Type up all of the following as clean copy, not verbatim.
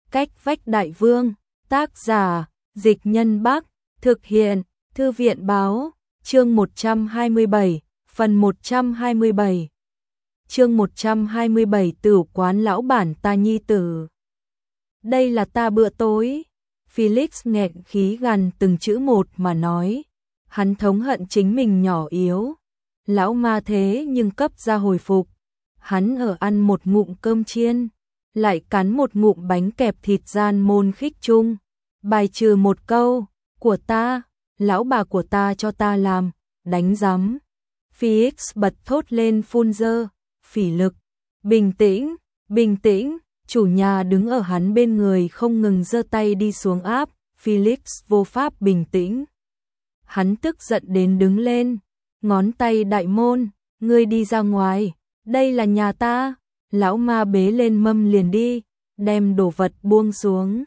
Cách vách đại vương, tác giả, Dịch Nhân Bắc, thực hiện, Thư viện báo, chương 127, phần 127. Chương 127 Tửu quán lão bản ta nhi tử. Đây là ta bữa tối. Felix nghẹn khí gằn từng chữ một mà nói. Hắn thống hận chính mình nhỏ yếu. Lão ma thế nhưng cấp ra hồi phục. Hắn ở ăn một ngụm cơm chiên, lại cắn một ngụm bánh kẹp thịt gian môn khích chung. Bài trừ một câu, của ta, lão bà của ta cho ta làm, đánh rắm. Felix bật thốt lên phun dơ, phỉ lực. Bình tĩnh, bình tĩnh, chủ nhà đứng ở hắn bên người không ngừng giơ tay đi xuống áp, Felix vô pháp bình tĩnh. Hắn tức giận đến đứng lên, ngón tay đại môn, ngươi đi ra ngoài, đây là nhà ta. Lão ma bế lên mâm liền đi, đem đồ vật buông xuống.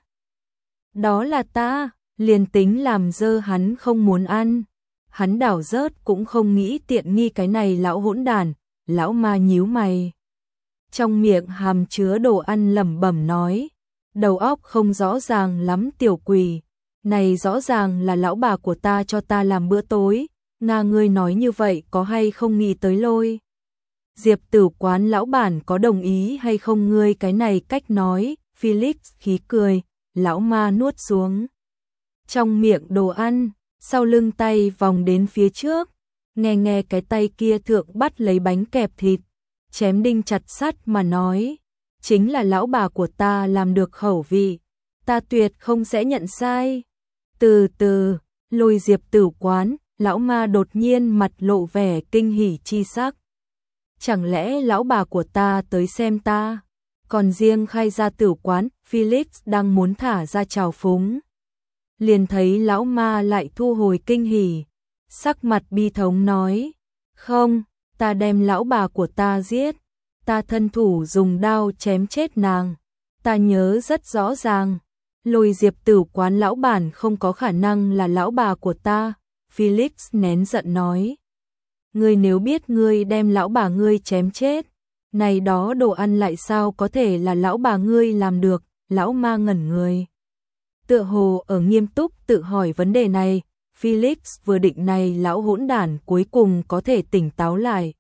Đó là ta, liền tính làm dơ hắn không muốn ăn. Hắn đảo rớt cũng không nghĩ tiện nghi cái này lão hỗn đản. Lão ma nhíu mày, trong miệng hàm chứa đồ ăn lẩm bẩm nói, đầu óc không rõ ràng lắm tiểu quỷ, này rõ ràng là lão bà của ta cho ta làm bữa tối, nga ngươi nói như vậy có hay không nghĩ tới Lôi Diệp Tử quán lão bản có đồng ý hay không ngươi cái này cách nói. Felix khí cười, lão ma nuốt xuống trong miệng đồ ăn, sau lưng tay vòng đến phía trước, nghe cái tay kia thượng bắt lấy bánh kẹp thịt, chém đinh chặt sắt mà nói, chính là lão bà của ta làm được khẩu vị, ta tuyệt không sẽ nhận sai. Từ từ, Lôi Diệp Tử quán, lão ma đột nhiên mặt lộ vẻ kinh hỉ chi sắc. Chẳng lẽ lão bà của ta tới xem ta? Còn riêng khai ra tử quán, Felix đang muốn thả ra trào phúng. Liền thấy lão ma lại thu hồi kinh hỉ, sắc mặt bi thống nói, không, ta đem lão bà của ta giết, ta thân thủ dùng đao chém chết nàng, ta nhớ rất rõ ràng, Lôi Diệp Tử quán lão bản không có khả năng là lão bà của ta. Felix nén giận nói, ngươi nếu biết ngươi đem lão bà ngươi chém chết, này đó đồ ăn lại sao có thể là lão bà ngươi làm được. Lão ma ngẩn người, tựa hồ ở nghiêm túc tự hỏi vấn đề này. Felix vừa định này lão hỗn đản cuối cùng có thể tỉnh táo lại.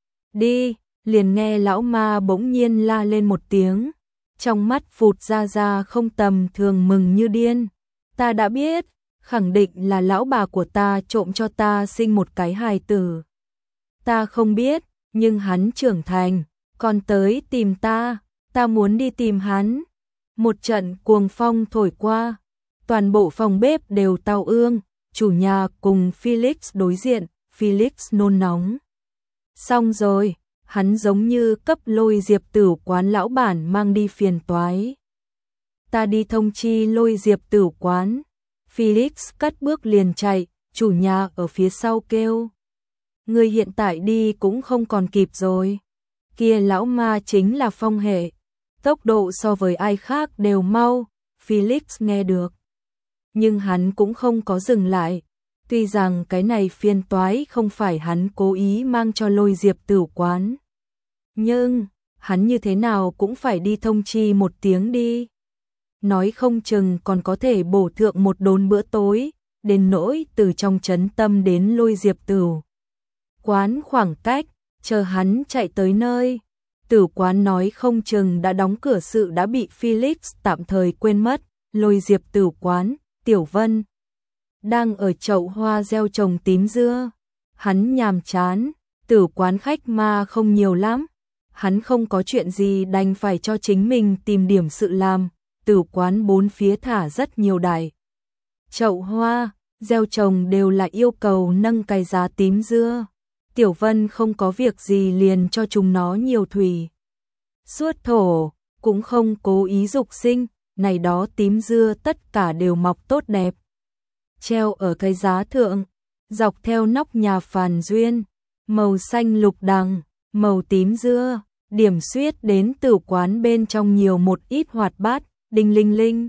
Đi, liền nghe lão ma bỗng nhiên la lên một tiếng, trong mắt phụt ra không tầm thường mừng như điên. Ta đã biết, khẳng định là lão bà của ta trộm cho ta sinh một cái hài tử. Ta không biết, nhưng hắn trưởng thành, còn tới tìm ta, ta muốn đi tìm hắn. Một trận cuồng phong thổi qua, toàn bộ phòng bếp đều tao ương, chủ nhà cùng Felix đối diện, Felix nôn nóng. Xong rồi, hắn giống như cấp Lôi Diệp Tử quán lão bản mang đi phiền toái. Ta đi thông chi Lôi Diệp Tử quán. Felix cất bước liền chạy, chủ nhà ở phía sau kêu, ngươi hiện tại đi cũng không còn kịp rồi. Kia lão ma chính là phong hệ, tốc độ so với ai khác đều mau. Felix nghe được, nhưng hắn cũng không có dừng lại. Tuy rằng cái này phiền toái không phải hắn cố ý mang cho Lôi Diệp Tử quán, nhưng hắn như thế nào cũng phải đi thông chi một tiếng đi. Nói không chừng còn có thể bổ thượng một đốn bữa tối, đến nỗi từ trong trấn tâm đến Lôi Diệp Tử quán khoảng cách, chờ hắn chạy tới nơi. Tử quán nói không chừng đã đóng cửa, sự đã bị Felix tạm thời quên mất. Lôi Diệp Tử quán, Tiểu Vân đang ở chậu hoa gieo trồng tím dưa. Hắn nhàm chán, tử quán khách mà không nhiều lắm, hắn không có chuyện gì đành phải cho chính mình tìm điểm sự làm. Tử quán bốn phía thả rất nhiều đại chậu hoa gieo trồng đều là yêu cầu nâng cái giá tím dưa. Tiểu Vân không có việc gì liền cho chúng nó nhiều thủy suốt thổ, cũng không cố ý dục sinh, này đó tím dưa tất cả đều mọc tốt đẹp, treo ở cây giá thượng, dọc theo nóc nhà phàn duyên, màu xanh lục đằng, màu tím dưa, điểm xuyết đến tử quán bên trong nhiều một ít hoạt bát. Đinh linh linh,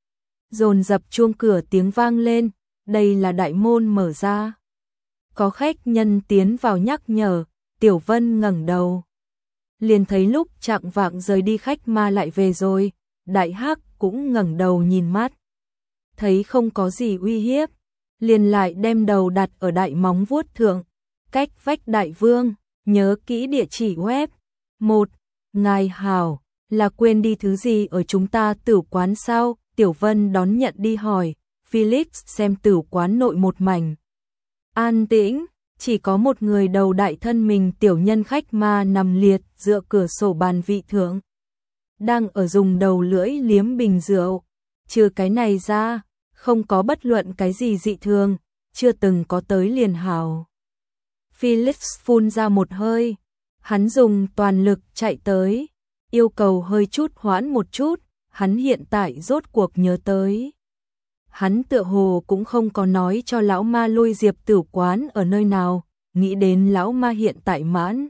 dồn dập chuông cửa tiếng vang lên, đây là đại môn mở ra. Có khách nhân tiến vào nhắc nhở. Tiểu Vân ngẩng đầu, liền thấy lúc chạng vạng rời đi khách ma lại về rồi. Đại hắc cũng ngẩng đầu nhìn mắt. Thấy không có gì uy hiếp, liền lại đem đầu đặt ở đại móng vuốt thượng, cách vách đại vương, nhớ kỹ địa chỉ web. 1. Ngài hảo, là quên đi thứ gì ở chúng ta tử quán sao? Tiểu Vân đón nhận đi hỏi. Felix xem tử quán nội một mảnh an tĩnh, chỉ có một người đầu đại thân mình tiểu nhân khách ma nằm liệt dựa cửa sổ bàn vị thượng, đang ở dùng đầu lưỡi liếm bình rượu. Trừ cái này ra, không có bất luận cái gì dị thường, chưa từng có tới liền hảo. Felix phun ra một hơi, hắn dùng toàn lực chạy tới, yêu cầu hơi chút hoãn một chút, hắn hiện tại rốt cuộc nhớ tới. Hắn tựa hồ cũng không có nói cho lão ma Lôi Diệp tử quán ở nơi nào, nghĩ đến lão ma hiện tại mãn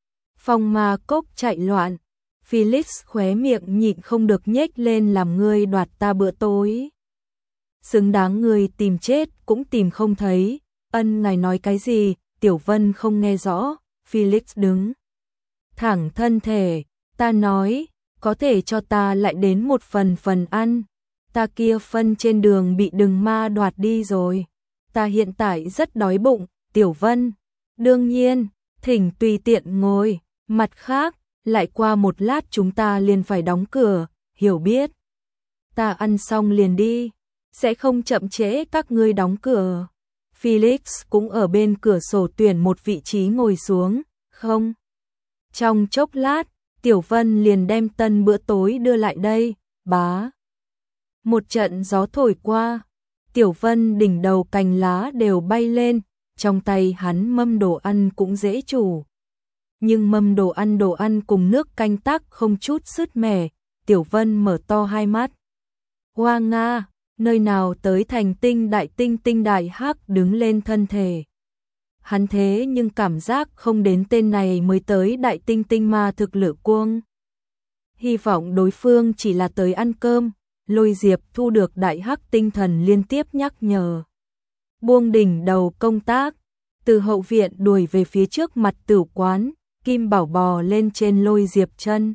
phong ma cốc chạy loạn. Felix khóe miệng nhịn không được nhếch lên, làm ngươi đoạt ta bữa tối. Xứng đáng người tìm chết cũng tìm không thấy. Ân, ngài nói cái gì? Tiểu Vân không nghe rõ. Felix đứng thẳng thân thể, ta nói, có thể cho ta lại đến một phần ăn. Ta kia phân trên đường bị đừng ma đoạt đi rồi. Ta hiện tại rất đói bụng. Tiểu Vân, đương nhiên, thỉnh tùy tiện ngồi. Mặt khác, lại qua một lát chúng ta liền phải đóng cửa, hiểu biết. Ta ăn xong liền đi, sẽ không chậm trễ các ngươi đóng cửa. Felix cũng ở bên cửa sổ tuyển một vị trí ngồi xuống, không. Trong chốc lát, Tiểu Vân liền đem tân bữa tối đưa lại đây, bá. Một trận gió thổi qua, Tiểu Vân đỉnh đầu cành lá đều bay lên, trong tay hắn mâm đồ ăn cũng dễ chủ. Nhưng mâm đồ ăn cùng nước canh tác không chút sứt mẻ. Tiểu Vân mở to hai mắt. Hoa Nga, nơi nào tới thành tinh đại hắc đứng lên thân thể. Hắn thế nhưng cảm giác không đến tên này mới tới đại tinh ma thực lửa cuông. Hy vọng đối phương chỉ là tới ăn cơm. Lôi Diệp thu được đại hắc tinh thần liên tiếp nhắc nhở. Buông đỉnh đầu công tác, từ hậu viện đuổi về phía trước mặt tử quán. Kim Bảo bò lên trên Lôi Diệp chân,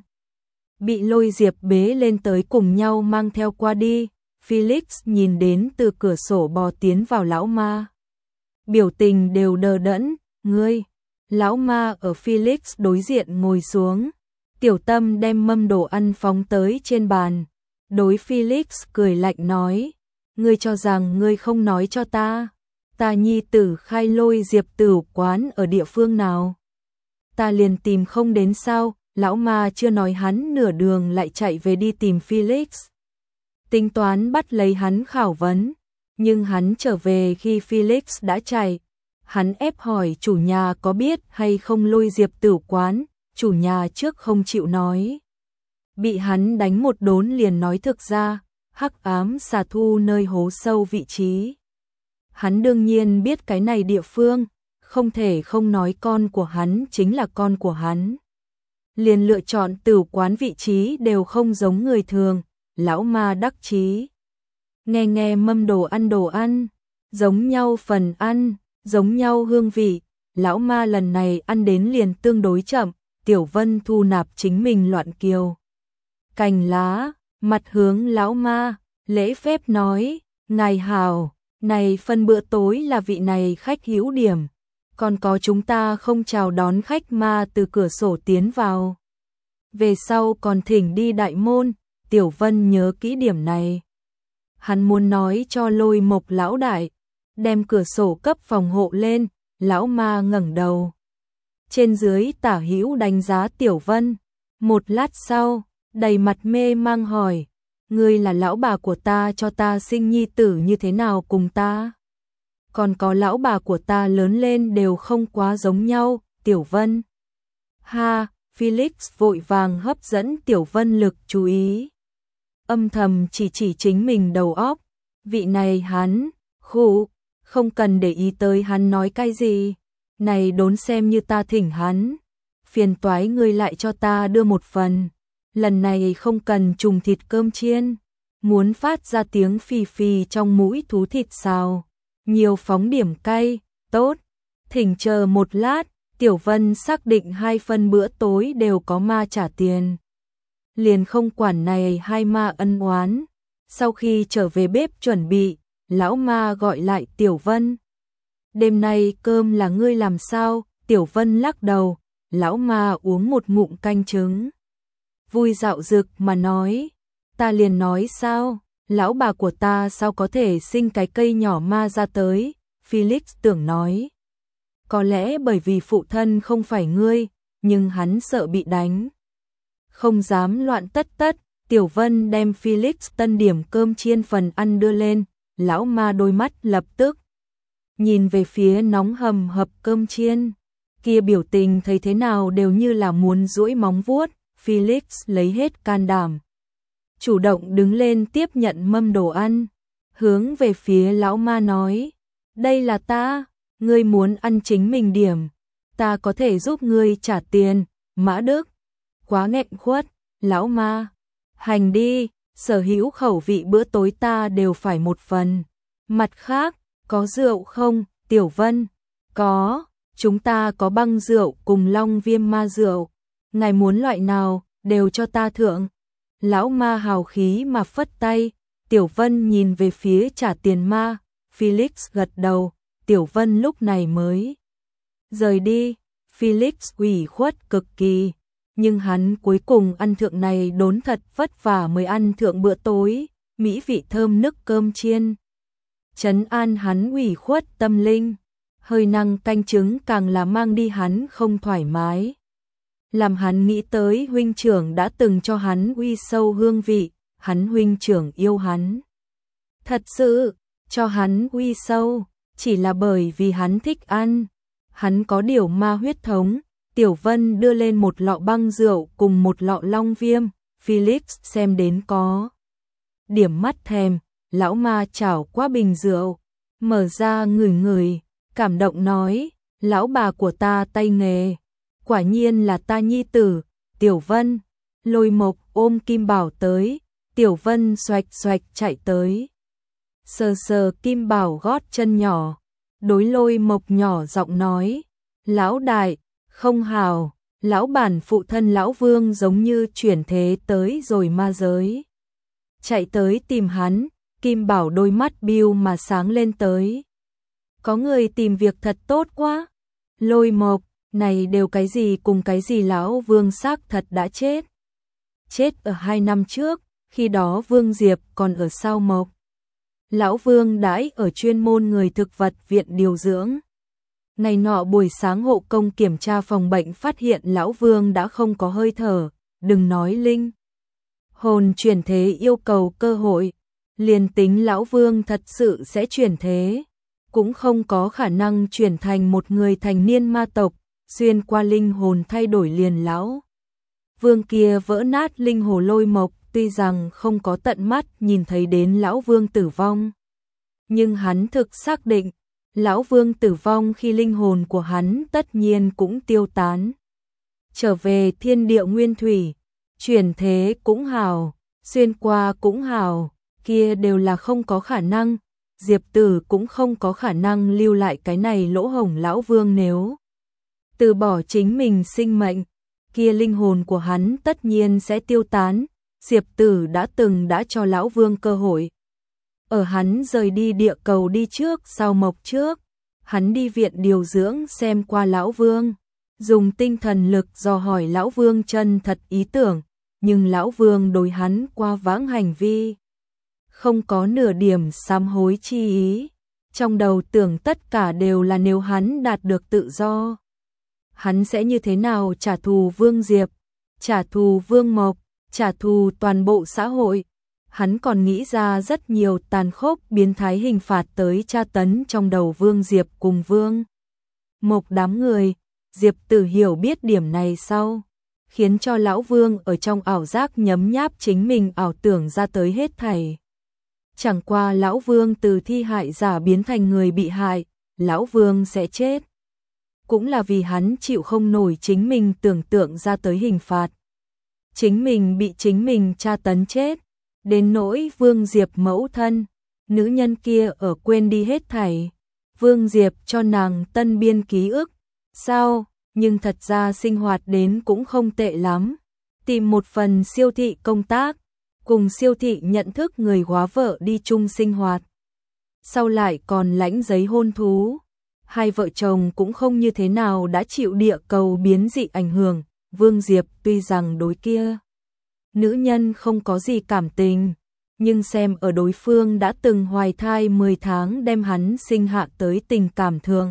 bị Lôi Diệp bế lên tới cùng nhau mang theo qua đi. Felix nhìn đến từ cửa sổ bò tiến vào lão ma, biểu tình đều đờ đẫn. Ngươi, lão ma ở Felix đối diện ngồi xuống, Tiểu Tâm đem mâm đồ ăn phóng tới trên bàn, đối Felix cười lạnh nói, ngươi cho rằng ngươi không nói cho ta nhi tử khai Lôi Diệp tử quán ở địa phương nào? Ta liền tìm không đến sao? Lão ma chưa nói hắn nửa đường lại chạy về đi tìm Felix. Tính toán bắt lấy hắn khảo vấn, nhưng hắn trở về khi Felix đã chạy. Hắn ép hỏi chủ nhà có biết hay không Lôi Diệp tử quán, chủ nhà trước không chịu nói. Bị hắn đánh một đốn liền nói thực ra, hắc ám xà thu nơi hố sâu vị trí. Hắn đương nhiên biết cái này địa phương. Không thể không nói con của hắn chính là con của hắn. Liền lựa chọn tử quán vị trí đều không giống người thường, lão ma đắc chí. Nghe mâm đồ ăn, giống nhau phần ăn, giống nhau hương vị, lão ma lần này ăn đến liền tương đối chậm. Tiểu Vân thu nạp chính mình loạn kiều cành lá, mặt hướng lão ma, lễ phép nói, ngài hảo, này phân bữa tối là vị này khách hữu điểm. Còn có chúng ta không chào đón khách ma từ cửa sổ tiến vào. Về sau còn thỉnh đi đại môn. Tiểu Vân nhớ kỹ điểm này. Hắn muốn nói cho Lôi Mộc lão đại, đem cửa sổ cấp phòng hộ lên. Lão ma ngẩng đầu, trên dưới tả hữu đánh giá Tiểu Vân. Một lát sau, đầy mặt mê mang hỏi, ngươi là lão bà của ta, cho ta sinh nhi tử như thế nào cùng ta? Còn có lão bà của ta lớn lên đều không quá giống nhau. Tiểu Vân. Ha, Felix vội vàng hấp dẫn Tiểu Vân lực chú ý. Âm thầm chỉ chính mình đầu óc. Vị này hắn, khụ, không cần để ý tới hắn nói cái gì. Này đốn xem như ta thỉnh hắn. Phiền toái ngươi lại cho ta đưa một phần. Lần này không cần trùng thịt cơm chiên. Muốn phát ra tiếng phì phì trong mũi thú thịt xào. Nhiều phóng điểm cay, tốt. Thỉnh chờ một lát, Tiểu Vân xác định 2 phần bữa tối đều có ma trả tiền. Liền không quản này hai ma ân oán. Sau khi trở về bếp chuẩn bị, lão ma gọi lại Tiểu Vân. Đêm nay cơm là ngươi làm sao? Tiểu Vân lắc đầu, lão ma uống một ngụm canh trứng. Vui dạo dực mà nói, ta liền nói sao, lão bà của ta sao có thể sinh cái cây nhỏ ma ra tới, Felix tưởng nói. Có lẽ bởi vì phụ thân không phải ngươi, nhưng hắn sợ bị đánh. Không dám loạn tất tất, Tiểu Vân đem Felix tân điểm cơm chiên phần ăn đưa lên, lão ma đôi mắt lập tức nhìn về phía nóng hầm hập cơm chiên, kia biểu tình thấy thế nào đều như là muốn duỗi móng vuốt. Felix lấy hết can đảm, chủ động đứng lên tiếp nhận mâm đồ ăn, hướng về phía lão ma nói, đây là ta, ngươi muốn ăn chính mình điểm, ta có thể giúp ngươi trả tiền, Mã Đức. Quá nghẹn khuất, lão ma, hành đi, sở hữu khẩu vị bữa tối ta đều phải một phần. Mặt khác, có rượu không, Tiểu Vân? Có, chúng ta có băng rượu cùng long viêm ma rượu. Ngài muốn loại nào, đều cho ta thượng. Lão ma hào khí mà phất tay, Tiểu Vân nhìn về phía trả tiền ma, Felix gật đầu, Tiểu Vân lúc này mới rời đi. Felix ủy khuất cực kỳ, nhưng hắn cuối cùng ăn thượng này đốn thật vất vả mới ăn thượng bữa tối, mỹ vị thơm nức cơm chiên. Trấn an hắn ủy khuất tâm linh, hơi năng canh trứng càng là mang đi hắn không thoải mái. Làm hắn nghĩ tới huynh trưởng đã từng cho hắn uy sâu hương vị, hắn huynh trưởng yêu hắn. Thật sự, cho hắn uy sâu, chỉ là bởi vì hắn thích ăn. Hắn có điều ma huyết thống. Tiểu Vân đưa lên một lọ băng rượu cùng một lọ long viêm, Felix xem đến có điểm mắt thèm, lão ma chảo qua bình rượu, mở ra ngửi ngửi, cảm động nói, lão bà của ta tay nghề, quả nhiên là ta nhi tử. Tiểu Vân, Lôi Mộc ôm Kim Bảo tới, Tiểu Vân xoạch xoạch chạy tới, sờ sờ Kim Bảo gót chân nhỏ, đối Lôi Mộc nhỏ giọng nói, lão đại, không hào, lão bản phụ thân lão Vương giống như chuyển thế tới rồi ma giới. Chạy tới tìm hắn, Kim Bảo đôi mắt biu mà sáng lên tới. Có người tìm việc thật tốt quá. Lôi Mộc, này đều cái gì cùng cái gì, lão Vương xác thật đã chết. Chết ở 2 năm trước, khi đó Vương Diệp còn ở Sao Mộc. Lão Vương đãi ở chuyên môn người thực vật viện điều dưỡng. Ngày nọ buổi sáng hộ công kiểm tra phòng bệnh phát hiện lão Vương đã không có hơi thở, đừng nói linh hồn chuyển thế yêu cầu cơ hội, liền tính lão Vương thật sự sẽ chuyển thế, cũng không có khả năng chuyển thành một người thành niên ma tộc, xuyên qua linh hồn thay đổi liền lão Vương kia vỡ nát linh hồn. Lôi Mộc tuy rằng không có tận mắt nhìn thấy đến lão Vương tử vong, nhưng hắn thực xác định lão Vương tử vong khi linh hồn của hắn tất nhiên cũng tiêu tán. Trở về thiên địa nguyên thủy, chuyển thế cũng hào, xuyên qua cũng hào, kia đều là không có khả năng. Diệp Tử cũng không có khả năng lưu lại cái này lỗ hổng. Lão Vương nếu từ bỏ chính mình sinh mệnh, kia linh hồn của hắn tất nhiên sẽ tiêu tán. Diệp Tử đã cho lão Vương cơ hội. Ở hắn rời đi địa cầu đi trước Sao Mộc trước, hắn đi viện điều dưỡng xem qua lão Vương, dùng tinh thần lực dò hỏi lão Vương chân thật ý tưởng, nhưng lão Vương đối hắn qua vãng hành vi không có nửa điểm sám hối chi ý, trong đầu tưởng tất cả đều là nếu hắn đạt được tự do, hắn sẽ như thế nào trả thù Vương Diệp, trả thù Vương Mộc, trả thù toàn bộ xã hội. Hắn còn nghĩ ra rất nhiều tàn khốc biến thái hình phạt tới tra tấn trong đầu Vương Diệp cùng Vương Mộc đám người. Diệp Tử hiểu biết điểm này sau, khiến cho lão Vương ở trong ảo giác nhấm nháp chính mình ảo tưởng ra tới hết thảy. Chẳng qua lão Vương từ thi hại giả biến thành người bị hại, lão Vương sẽ chết, cũng là vì hắn chịu không nổi chính mình tưởng tượng ra tới hình phạt. Chính mình bị chính mình tra tấn chết. Đến nỗi Vương Diệp mẫu thân, nữ nhân kia ở quên đi hết thảy. Vương Diệp cho nàng tân biên ký ức, sao, nhưng thật ra sinh hoạt đến cũng không tệ lắm. Tìm một phần siêu thị công tác, cùng Siêu Thị nhận thức người góa vợ đi chung sinh hoạt. Sau lại còn lãnh giấy hôn thú. Hai vợ chồng cũng không như thế nào đã chịu địa cầu biến dị ảnh hưởng. Vương Diệp tuy rằng đối kia nữ nhân không có gì cảm tình, nhưng xem ở đối phương đã từng hoài thai 10 tháng đem hắn sinh hạ tới tình cảm thường.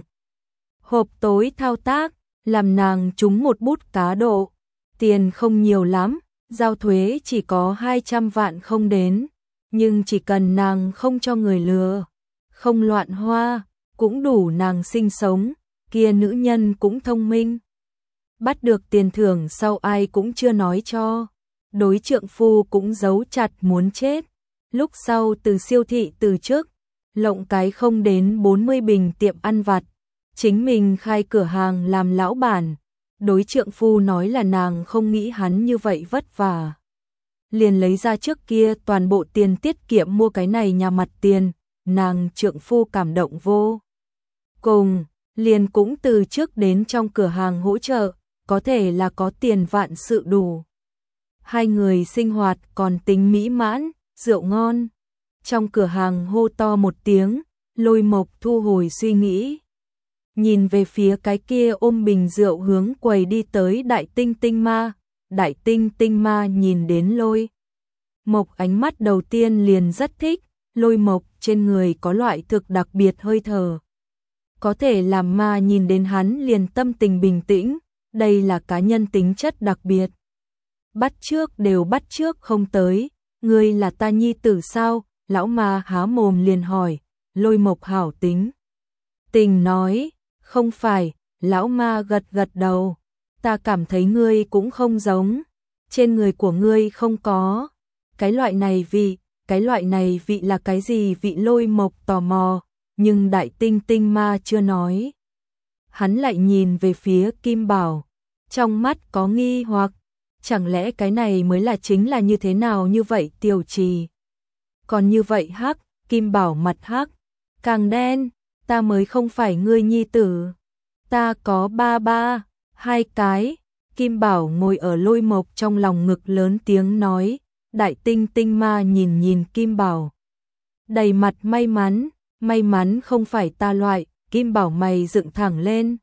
Hộp tối thao tác, làm nàng trúng một bút cá độ. Tiền không nhiều lắm, giao thuế chỉ có 200 vạn không đến, nhưng chỉ cần nàng không cho người lừa, không loạn hoa, cũng đủ nàng sinh sống, kia nữ nhân cũng thông minh. Bắt được tiền thưởng sau ai cũng chưa nói cho, đối trượng phu cũng giấu chặt muốn chết. Lúc sau từ Siêu Thị từ trước, lộng cái không đến 40 bình tiệm ăn vặt, chính mình khai cửa hàng làm lão bản. Đối trượng phu nói là nàng không nghĩ hắn như vậy vất vả. Liền lấy ra trước kia toàn bộ tiền tiết kiệm mua cái này nhà mặt tiền, nàng trượng phu cảm động vô cùng, liền cũng từ trước đến trong cửa hàng hỗ trợ, có thể là có tiền vạn sự đủ. Hai người sinh hoạt còn tính mỹ mãn, rượu ngon. Trong cửa hàng hô to một tiếng, Lôi Mộc thu hồi suy nghĩ. Nhìn về phía cái kia ôm bình rượu hướng quầy đi tới Đại Tinh Tinh Ma. Đại Tinh Tinh Ma nhìn đến Lôi Mộc ánh mắt đầu tiên liền rất thích. Lôi Mộc trên người có loại thực đặc biệt hơi thở, có thể làm ma nhìn đến hắn liền tâm tình bình tĩnh. Đây là cá nhân tính chất đặc biệt. Bắt trước đều bắt trước không tới. Ngươi là ta nhi tử sao? Lão ma há mồm liền hỏi. Lôi Mộc hảo tính tình nói, không phải. Lão ma gật gật đầu. Ta cảm thấy ngươi cũng không giống. Trên người của ngươi không có cái loại này vị. Cái loại này vị là cái gì vị? Lôi Mộc tò mò, nhưng Đại Tinh Tinh Ma chưa nói. Hắn lại nhìn về phía Kim Bảo, trong mắt có nghi hoặc, chẳng lẽ cái này mới là chính là như thế nào như vậy Tiểu Trì? Còn như vậy hắc, Kim Bảo mặt hắc, càng đen, ta mới không phải ngươi nhi tử. Ta có ba, 2 cái. Kim Bảo ngồi ở Lôi Mộc trong lòng ngực lớn tiếng nói. Đại Tinh Tinh Ma nhìn nhìn Kim Bảo, đầy mặt may mắn không phải ta loại. Kim Bảo mày dựng thẳng lên.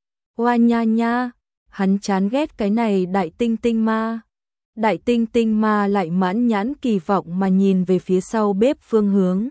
Oa nha nha, hắn chán ghét cái này Đại Tinh Tinh Ma. Đại Tinh Tinh Ma lại mãn nhãn kỳ vọng mà nhìn về phía sau bếp phương hướng.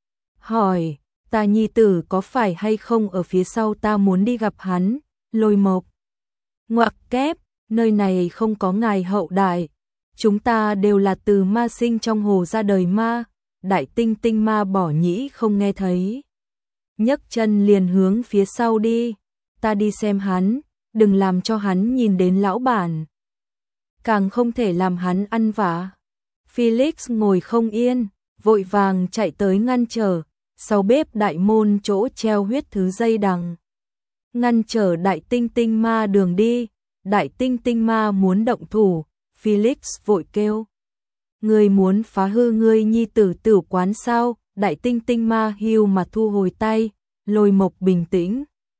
Hỏi, ta nhi tử có phải hay không ở phía sau, ta muốn đi gặp hắn. Lôi Mộc, ngoặc kép, nơi này không có ngài hậu đại. Chúng ta đều là từ ma sinh trong hồ ra đời ma. Đại Tinh Tinh Ma bỏ nhĩ không nghe thấy, nhấc chân liền hướng phía sau đi. Ta đi xem hắn, đừng làm cho hắn nhìn đến lão bản, càng không thể làm hắn ăn vạ. Felix ngồi không yên, vội vàng chạy tới ngăn trở, sau bếp đại môn chỗ treo huyết thứ dây đằng, ngăn trở Đại Tinh Tinh Ma đường đi. Đại Tinh Tinh Ma muốn động thủ, Felix vội kêu. Ngươi muốn phá hư ngươi nhi tử tử quán sao? Đại Tinh Tinh Ma hiu mà thu hồi tay. Lôi Mộc bình tĩnh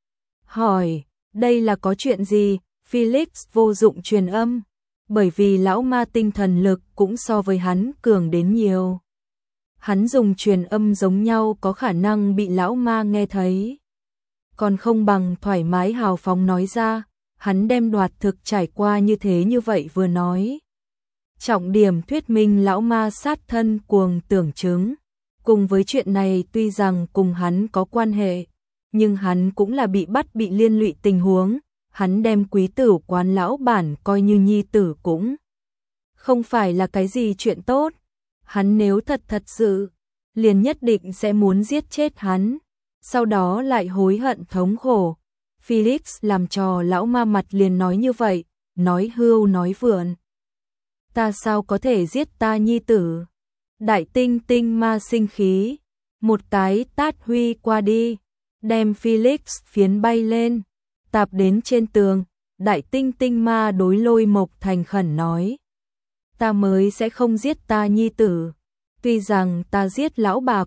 hỏi, đây là có chuyện gì? Felix vô dụng truyền âm, bởi vì lão ma tinh thần lực cũng so với hắn cường đến nhiều. Hắn dùng truyền âm giống nhau có khả năng bị lão ma nghe thấy, còn không bằng thoải mái hào phóng nói ra. Hắn đem đoạt thực trải qua như thế như vậy vừa nói, trọng điểm thuyết minh lão ma sát thân cuồng tưởng chứng. Cùng với chuyện này tuy rằng cùng hắn có quan hệ, nhưng hắn cũng là bị bắt bị liên lụy tình huống. Hắn đem quý tử quán lão bản coi như nhi tử cũng không phải là cái gì chuyện tốt. Hắn nếu thật sự, liền nhất định sẽ muốn giết chết hắn, sau đó lại hối hận thống khổ. Felix làm trò lão ma mặt liền nói như vậy, nói hưu nói vượn. Ta sao có thể giết ta nhi tử? Đại Tinh Tinh Ma sinh khí, một cái tát huy qua đi, đem Felix phiến bay lên, tạp đến trên tường. Đại Tinh Tinh Ma đối Lôi Mộc thành khẩn nói, ta mới sẽ không giết ta nhi tử. Tuy rằng ta giết lão bà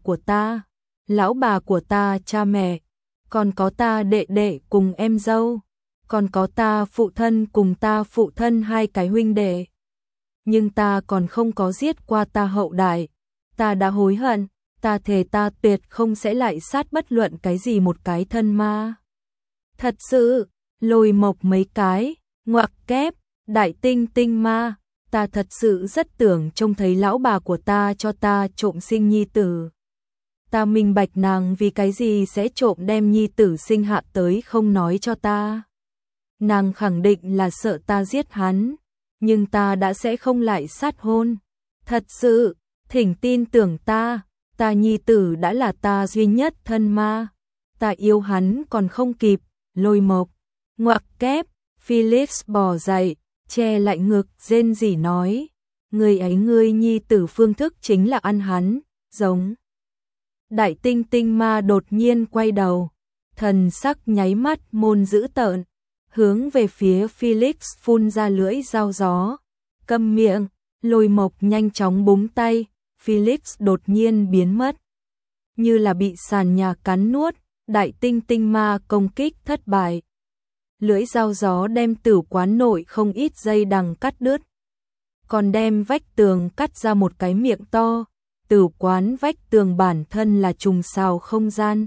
của ta cha mẹ, còn có ta đệ đệ cùng em dâu, còn có ta phụ thân cùng ta phụ thân 2 cái huynh đệ. nhưng ta còn không có giết qua ta hậu đại. Ta đã hối hận, ta thề ta tuyệt không sẽ lại sát bất luận cái gì một cái thân ma. Thật sự, Lôi Mộc mấy cái, ngoặc kép, đại tinh tinh ma, ta thật sự rất tưởng trông thấy lão bà của ta cho ta trộm sinh nhi tử. Ta minh bạch nàng vì cái gì sẽ trộm đem nhi tử sinh hạ tới không nói cho ta. Nàng khẳng định là sợ ta giết hắn, nhưng ta đã sẽ không lại sát hôn. Thật sự, thỉnh tin tưởng ta nhi tử đã là ta duy nhất thân ma. Ta yêu hắn còn không kịp. Lôi Mộc, ngoặc kép, Felix bò dậy, che lại ngực rên rỉ nói. Người ấy ngươi nhi tử phương thức chính là ăn hắn, giống. Đại tinh tinh ma đột nhiên quay đầu, thần sắc nháy mắt môn dữ tợn, hướng về phía Felix phun ra lưỡi dao gió. Câm miệng, Lôi Mộc nhanh chóng búng tay, Felix đột nhiên biến mất. Như là bị sàn nhà cắn nuốt, đại tinh tinh ma công kích thất bại. Lưỡi dao gió đem tử quán nội không ít dây đằng cắt đứt, còn đem vách tường cắt ra một cái miệng to. Tử quán vách tường bản thân là trùng sào không gian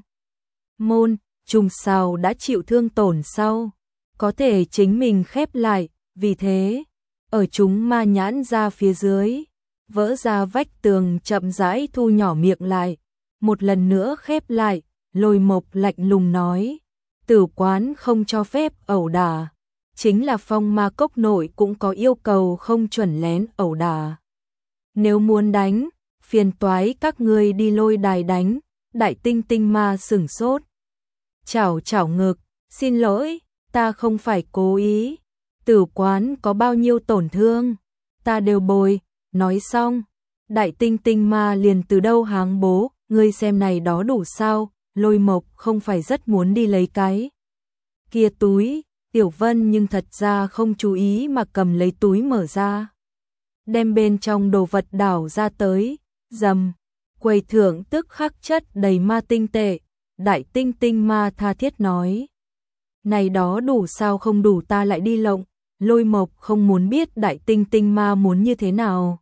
môn, trùng sào đã chịu thương tổn sau, có thể chính mình khép lại, vì thế, ở chúng ma nhãn ra phía dưới, vỡ ra vách tường chậm rãi thu nhỏ miệng lại, một lần nữa khép lại. Lôi Mộc lạnh lùng nói, tử quán không cho phép ẩu đả, chính là phong ma cốc nội cũng có yêu cầu không chuẩn lén ẩu đả. Nếu muốn đánh, phiền toái các ngươi đi lôi đài đánh. Đại tinh tinh ma sửng sốt, chảo chảo ngực, xin lỗi, ta không phải cố ý, tử quán có bao nhiêu tổn thương, ta đều bồi. Nói xong, đại tinh tinh ma liền từ đâu háng bố, ngươi xem này đó đủ sao. Lôi Mộc không phải rất muốn đi lấy cái kia túi, Tiểu Vân nhưng thật ra không chú ý mà cầm lấy túi mở ra, đem bên trong đồ vật đảo ra tới, dầm, quầy thưởng tức khắc chất đầy ma tinh tệ. Đại tinh tinh ma tha thiết nói, này đó đủ sao, không đủ ta lại đi lộng. Lôi Mộc không muốn biết đại tinh tinh ma muốn như thế nào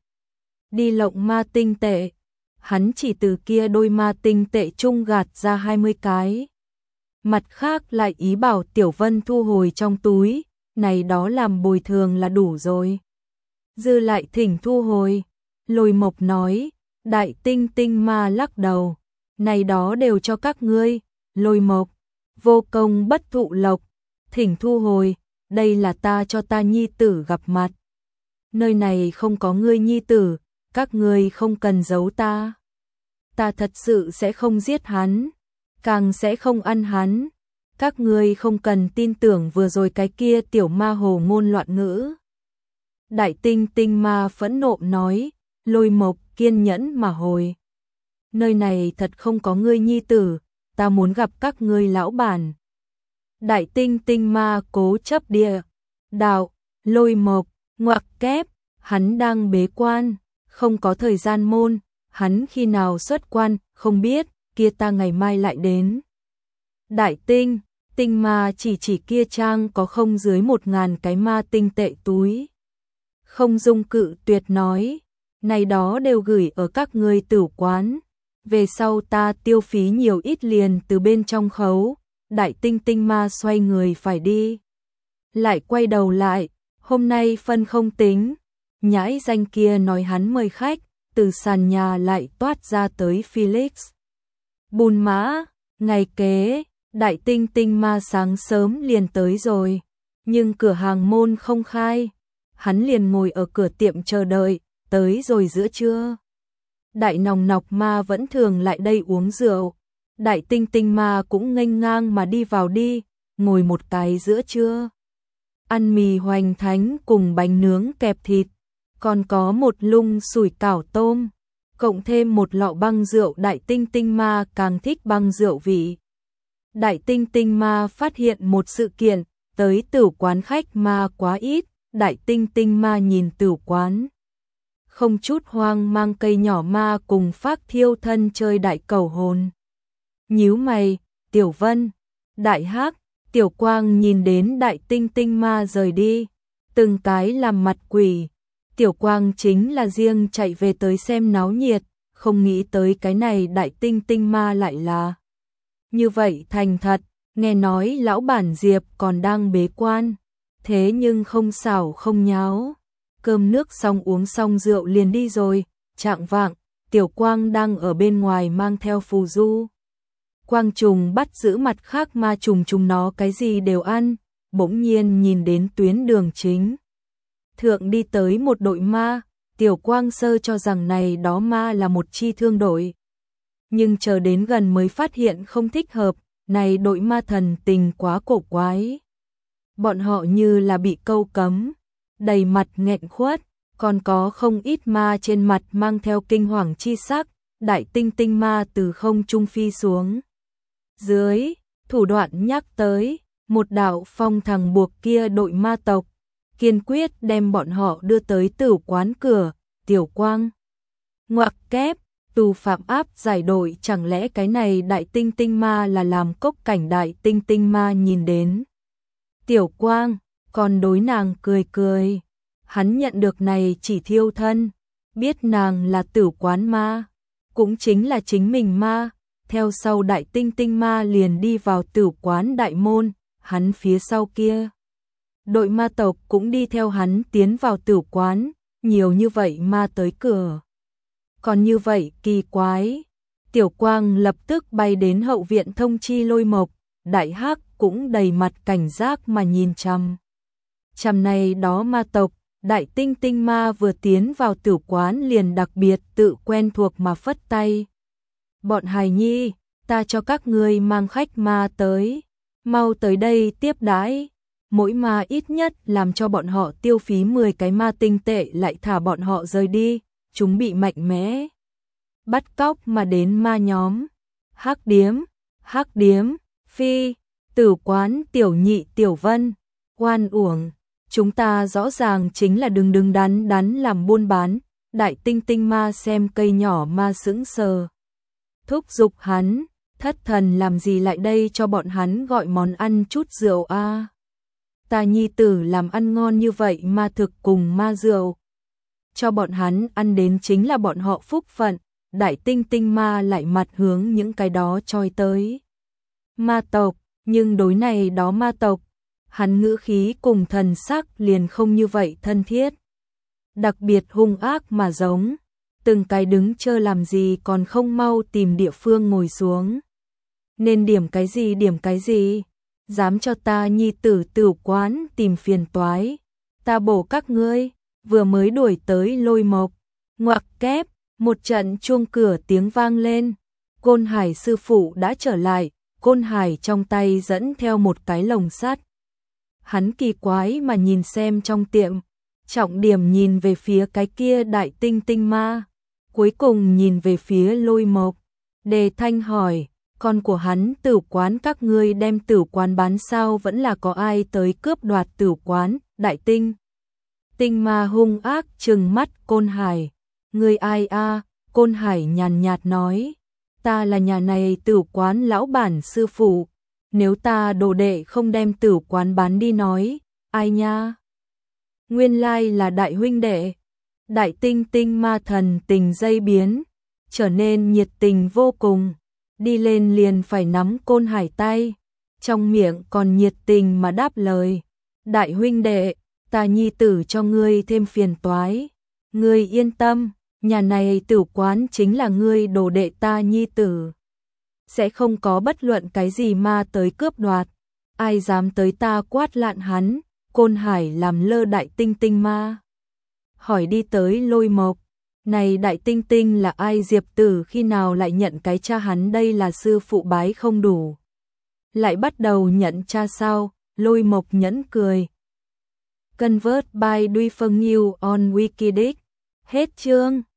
đi lộng ma tinh tệ. Hắn chỉ từ kia đôi ma tinh tệ chung gạt ra 20 cái. Mặt khác lại ý bảo Tiểu Vân thu hồi trong túi, này đó làm bồi thường là đủ rồi. Dư lại thỉnh thu hồi. Lôi Mộc nói, đại tinh tinh ma lắc đầu, này đó đều cho các ngươi. Lôi Mộc, vô công bất thụ lộc, thỉnh thu hồi, đây là ta cho ta nhi tử gặp mặt. Nơi này không có ngươi nhi tử, các ngươi không cần giấu ta. Ta thật sự sẽ không giết hắn, càng sẽ không ăn hắn. Các ngươi không cần tin tưởng vừa rồi cái kia tiểu ma hồ ngôn loạn ngữ. Đại tinh tinh ma phẫn nộ nói, Lôi Mộc kiên nhẫn mà hồi. Nơi này thật không có ngươi nhi tử, ta muốn gặp các ngươi lão bản. Đại tinh tinh ma cố chấp địa đạo, Lôi Mộc, ngoặc kép, hắn đang bế quan, không có thời gian môn, hắn khi nào xuất quan, không biết, kia ta ngày mai lại đến. Đại tinh, tinh ma chỉ kia trang có không dưới 1000 cái ma tinh tệ túi. Không dung cự tuyệt nói, này đó đều gửi ở các ngươi tử quán, về sau ta tiêu phí nhiều ít liền từ bên trong khấu. Đại tinh tinh ma xoay người phải đi, lại quay đầu lại, hôm nay phân không tính. Nhãi danh kia nói hắn mời khách, từ sàn nhà lại toát ra tới Felix. Bùn mã, ngày kế, đại tinh tinh ma sáng sớm liền tới rồi, nhưng cửa hàng môn không khai, hắn liền ngồi ở cửa tiệm chờ đợi, tới rồi giữa trưa. Đại nòng nọc ma vẫn thường lại đây uống rượu, đại tinh tinh ma cũng nghênh ngang mà đi vào đi, ngồi một cái giữa trưa. Ăn mì hoành thánh cùng bánh nướng kẹp thịt, còn có một lung sủi cảo tôm, cộng thêm một lọ băng rượu. Đại tinh tinh ma càng thích băng rượu vị. Đại tinh tinh ma phát hiện một sự kiện, tới tử quán khách ma quá ít. Đại tinh tinh ma nhìn tử quán, không chút hoang mang cây nhỏ ma cùng phác thiêu thân chơi đại cầu hồn. Nhíu mày, Tiểu Vân, Đại Hắc, Tiểu Quang nhìn đến đại tinh tinh ma rời đi, từng cái làm mặt quỷ. Tiểu Quang chính là riêng chạy về tới xem náo nhiệt, không nghĩ tới cái này đại tinh tinh ma lại là như vậy thành thật, nghe nói lão bản Diệp còn đang bế quan, thế nhưng không xảo không nháo. Cơm nước xong uống xong rượu liền đi rồi, chạng vạng, Tiểu Quang đang ở bên ngoài mang theo phù du. Quang trùng bắt giữ mặt khác ma trùng chúng nó cái gì đều ăn, bỗng nhiên nhìn đến tuyến đường chính. Thượng đi tới một đội ma, Tiểu Quang sơ cho rằng này đó ma là một chi thương đội. Nhưng chờ đến gần mới phát hiện không thích hợp, này đội ma thần tình quá cổ quái. Bọn họ như là bị câu cấm, đầy mặt nghẹn khuất, còn có không ít ma trên mặt mang theo kinh hoàng chi sắc, đại tinh tinh ma từ không trung phi xuống. Dưới, thủ đoạn nhắc tới, một đạo phong thằng buộc kia đội ma tộc, kiên quyết đem bọn họ đưa tới tử quán cửa. Tiểu Quang ngoặc kép, tù phạm áp giải đội, chẳng lẽ cái này đại tinh tinh ma là làm cốc cảnh đại tinh tinh ma nhìn đến. Tiểu Quang còn đối nàng cười cười, hắn nhận được này chỉ thiêu thân, biết nàng là tử quán ma, cũng chính là chính mình ma, theo sau đại tinh tinh ma liền đi vào tử quán đại môn, hắn phía sau kia. Đội ma tộc cũng đi theo hắn tiến vào tử quán, nhiều như vậy ma tới cửa. Còn như vậy kỳ quái, Tiểu Quang lập tức bay đến hậu viện thông chi Lôi Mộc, Đại Hắc cũng đầy mặt cảnh giác mà nhìn chằm. Chằm này đó ma tộc, đại tinh tinh ma vừa tiến vào tử quán liền đặc biệt tự quen thuộc mà phất tay. Bọn hài nhi, ta cho các ngươi mang khách ma tới, mau tới đây tiếp đãi. Mỗi ma ít nhất làm cho bọn họ tiêu phí 10 cái ma tinh tệ lại thả bọn họ rời đi, chúng bị mạnh mẽ bắt cóc mà đến ma nhóm. Hắc điếm, phi, tử quán, tiểu nhị, tiểu vân, oan uổng, chúng ta rõ ràng chính là đừng đắn làm buôn bán. Đại tinh tinh ma xem cây nhỏ ma sững sờ, thúc giục hắn, thất thần làm gì lại đây cho bọn hắn gọi món ăn chút rượu a. Ta nhi tử làm ăn ngon như vậy ma thực cùng ma rượu, cho bọn hắn ăn đến chính là bọn họ phúc phận. Đại tinh tinh ma lại mặt hướng những cái đó choi tới ma tộc, nhưng đối này đó ma tộc, hắn ngữ khí cùng thần sắc liền không như vậy thân thiết, đặc biệt hung ác mà giống, từng cái đứng chờ làm gì còn không mau tìm địa phương ngồi xuống. Nên điểm cái gì, dám cho ta nhi tử tử quán tìm phiền toái, ta bổ các ngươi. Vừa mới đuổi tới Lôi Mộc, ngoặc kép, một trận chuông cửa tiếng vang lên, Côn Hải sư phụ đã trở lại, Côn Hải trong tay dẫn theo một cái lồng sắt. Hắn kỳ quái mà nhìn xem trong tiệm, trọng điểm nhìn về phía cái kia đại tinh tinh ma, cuối cùng nhìn về phía Lôi Mộc, đề thanh hỏi, con của hắn tử quán các ngươi đem tử quán bán sao, vẫn là có ai tới cướp đoạt tử quán. Đại tinh tinh ma hung ác trừng mắt Côn Hải, ngươi ai a? Côn Hải nhàn nhạt nói, ta là nhà này tử quán lão bản sư phụ, nếu ta đồ đệ không đem tử quán bán đi nói, ai nha? Nguyên lai là đại huynh đệ. Đại tinh tinh ma thần tình dây biến, trở nên nhiệt tình vô cùng, đi lên liền phải nắm Côn Hải tay, trong miệng còn nhiệt tình mà đáp lời, đại huynh đệ, ta nhi tử cho ngươi thêm phiền toái, ngươi yên tâm, nhà này tử quán chính là ngươi đồ đệ ta nhi tử, sẽ không có bất luận cái gì ma tới cướp đoạt, ai dám tới ta quát lạn hắn. Côn Hải làm lơ đại tinh tinh ma, hỏi đi tới Lôi Mộc, này đại tinh tinh là ai? Diệp Tử khi nào lại nhận cái cha hắn, đây là sư phụ bái không đủ, lại bắt đầu nhận cha sao? Lôi Mộc nhẫn cười. Convert by Duy Phương New on Wikidic. Hết chương.